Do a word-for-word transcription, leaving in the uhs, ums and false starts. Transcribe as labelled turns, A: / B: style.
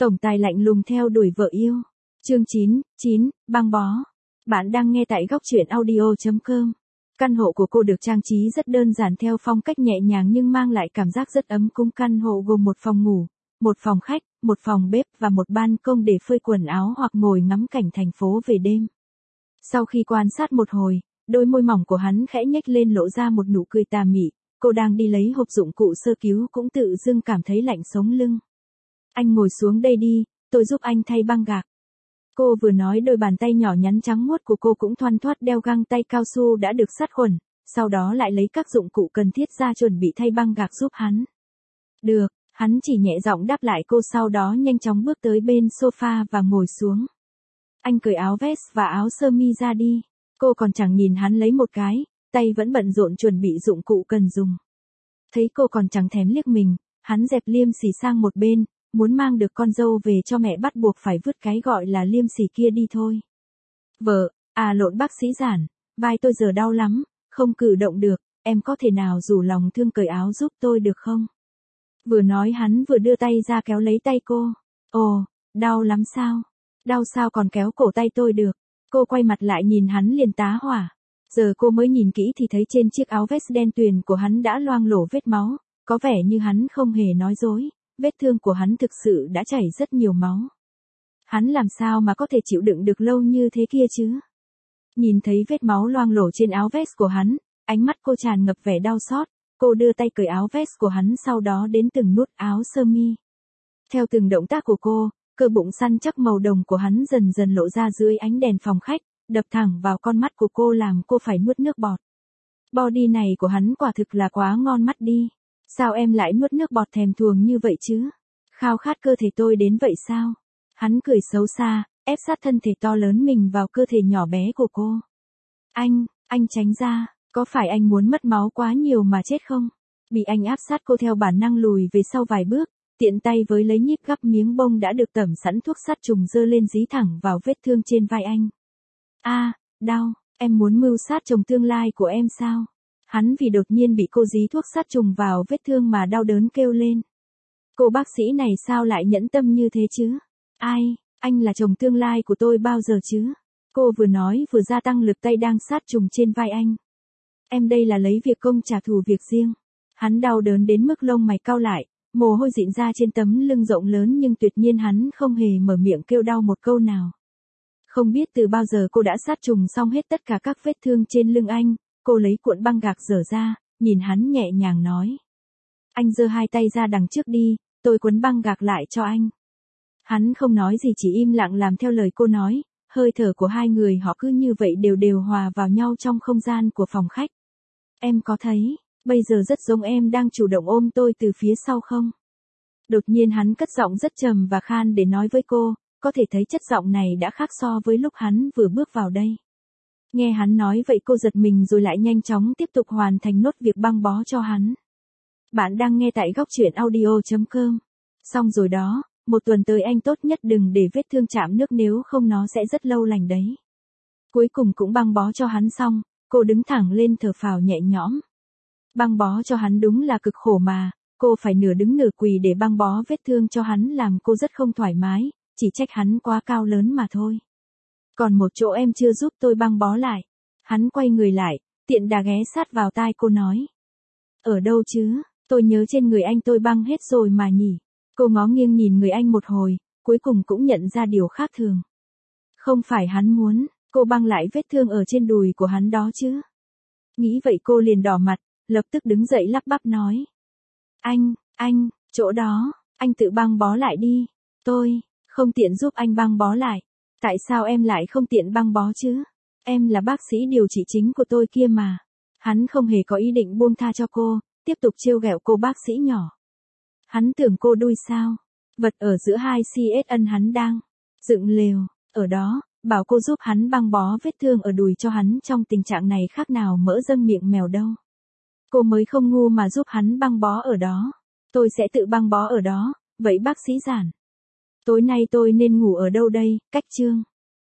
A: Tổng tài lạnh lùng theo đuổi vợ yêu. Chương chín, chín, băng bó. Bạn đang nghe tại góc truyện audio chấm com. Căn hộ của cô được trang trí rất đơn giản theo phong cách nhẹ nhàng nhưng mang lại cảm giác rất ấm cúng. Căn hộ gồm một phòng ngủ, một phòng khách, một phòng bếp và một ban công để phơi quần áo hoặc ngồi ngắm cảnh thành phố về đêm. Sau khi quan sát một hồi, đôi môi mỏng của hắn khẽ nhếch lên lộ ra một nụ cười tà mị. Cô đang đi lấy hộp dụng cụ sơ cứu cũng tự dưng cảm thấy lạnh sống lưng. Anh ngồi xuống đây đi, tôi giúp anh thay băng gạc. Cô vừa nói đôi bàn tay nhỏ nhắn trắng muốt của cô cũng thoăn thoắt đeo găng tay cao su đã được sát khuẩn, sau đó lại lấy các dụng cụ cần thiết ra chuẩn bị thay băng gạc giúp hắn. Được, hắn chỉ nhẹ giọng đáp lại cô, sau đó nhanh chóng bước tới bên sofa và ngồi xuống. Anh cởi áo vest và áo sơ mi ra đi. Cô còn chẳng nhìn hắn lấy một cái, tay vẫn bận rộn chuẩn bị dụng cụ cần dùng. Thấy cô còn chẳng thèm liếc mình, hắn dẹp liêm sỉ sang một bên, muốn mang được con dâu về cho mẹ bắt buộc phải vứt cái gọi là liêm sỉ kia đi thôi. Vợ, à lộn bác sĩ Giản, vai tôi giờ đau lắm, không cử động được, em có thể nào rủ lòng thương cởi áo giúp tôi được không? Vừa nói hắn vừa đưa tay ra kéo lấy tay cô. Ồ, đau lắm sao? Đau sao còn kéo cổ tay tôi được? Cô quay mặt lại nhìn hắn liền tá hỏa. Giờ cô mới nhìn kỹ thì thấy trên chiếc áo vest đen tuyền của hắn đã loang lổ vết máu, có vẻ như hắn không hề nói dối, vết thương của hắn thực sự đã chảy rất nhiều máu. Hắn làm sao mà có thể chịu đựng được lâu như thế kia chứ? Nhìn thấy vết máu loang lổ trên áo vest của hắn, ánh mắt cô tràn ngập vẻ đau xót, cô đưa tay cởi áo vest của hắn sau đó đến từng nút áo sơ mi. Theo từng động tác của cô, cơ bụng săn chắc màu đồng của hắn dần dần lộ ra dưới ánh đèn phòng khách, đập thẳng vào con mắt của cô làm cô phải nuốt nước bọt. Body này của hắn quả thực là quá ngon mắt đi. Sao em lại nuốt nước bọt thèm thuồng như vậy chứ? Khao khát cơ thể tôi đến vậy sao? Hắn cười xấu xa, ép sát thân thể to lớn mình vào cơ thể nhỏ bé của cô. Anh, anh tránh ra, có phải anh muốn mất máu quá nhiều mà chết không? Bị anh áp sát, cô theo bản năng lùi về sau vài bước, tiện tay với lấy nhíp gắp miếng bông đã được tẩm sẵn thuốc sát trùng giơ lên dí thẳng vào vết thương trên vai anh. A, à, đau, em muốn mưu sát chồng tương lai của em sao? Hắn vì đột nhiên bị cô dí thuốc sát trùng vào vết thương mà đau đớn kêu lên. Cô bác sĩ này sao lại nhẫn tâm như thế chứ? Ai, anh là chồng tương lai của tôi bao giờ chứ? Cô vừa nói vừa gia tăng lực tay đang sát trùng trên vai anh. Em đây là lấy việc công trả thù việc riêng. Hắn đau đớn đến mức lông mày cau lại, mồ hôi rịn ra trên tấm lưng rộng lớn nhưng tuyệt nhiên hắn không hề mở miệng kêu đau một câu nào. Không biết từ bao giờ cô đã sát trùng xong hết tất cả các vết thương trên lưng anh. Cô lấy cuộn băng gạc dở ra, nhìn hắn nhẹ nhàng nói. Anh giơ hai tay ra đằng trước đi, tôi quấn băng gạc lại cho anh. Hắn không nói gì chỉ im lặng làm theo lời cô nói, hơi thở của hai người họ cứ như vậy đều đều hòa vào nhau trong không gian của phòng khách. Em có thấy, bây giờ rất giống em đang chủ động ôm tôi từ phía sau không? Đột nhiên hắn cất giọng rất trầm và khan để nói với cô, có thể thấy chất giọng này đã khác so với lúc hắn vừa bước vào đây. Nghe hắn nói vậy cô giật mình rồi lại nhanh chóng tiếp tục hoàn thành nốt việc băng bó cho hắn. Bạn đang nghe tại góc truyện audio chấm com. Xong rồi đó, một tuần tới anh tốt nhất đừng để vết thương chạm nước nếu không nó sẽ rất lâu lành đấy. Cuối cùng cũng băng bó cho hắn xong, cô đứng thẳng lên thở phào nhẹ nhõm. Băng bó cho hắn đúng là cực khổ mà, cô phải nửa đứng nửa quỳ để băng bó vết thương cho hắn làm cô rất không thoải mái, chỉ trách hắn quá cao lớn mà thôi. Còn một chỗ em chưa giúp tôi băng bó lại. Hắn quay người lại, tiện đà ghé sát vào tai cô nói. Ở đâu chứ, tôi nhớ trên người anh tôi băng hết rồi mà nhỉ. Cô ngó nghiêng nhìn người anh một hồi, cuối cùng cũng nhận ra điều khác thường. Không phải hắn muốn, cô băng lại vết thương ở trên đùi của hắn đó chứ. Nghĩ vậy cô liền đỏ mặt, lập tức đứng dậy lắp bắp nói. Anh, anh, chỗ đó, anh tự băng bó lại đi. Tôi, không tiện giúp anh băng bó lại. Tại sao em lại không tiện băng bó chứ? Em là bác sĩ điều trị chính của tôi kia mà. Hắn không hề có ý định buông tha cho cô, tiếp tục trêu ghẹo cô bác sĩ nhỏ. Hắn tưởng cô đuôi sao? Vật ở giữa hai xê ét ân hắn đang dựng lều, ở đó, bảo cô giúp hắn băng bó vết thương ở đùi cho hắn trong tình trạng này khác nào mỡ dâng miệng mèo đâu. Cô mới không ngu mà giúp hắn băng bó ở đó. Tôi sẽ tự băng bó ở đó, vậy bác sĩ Giản. Tối nay tôi nên ngủ ở đâu đây, cách chương?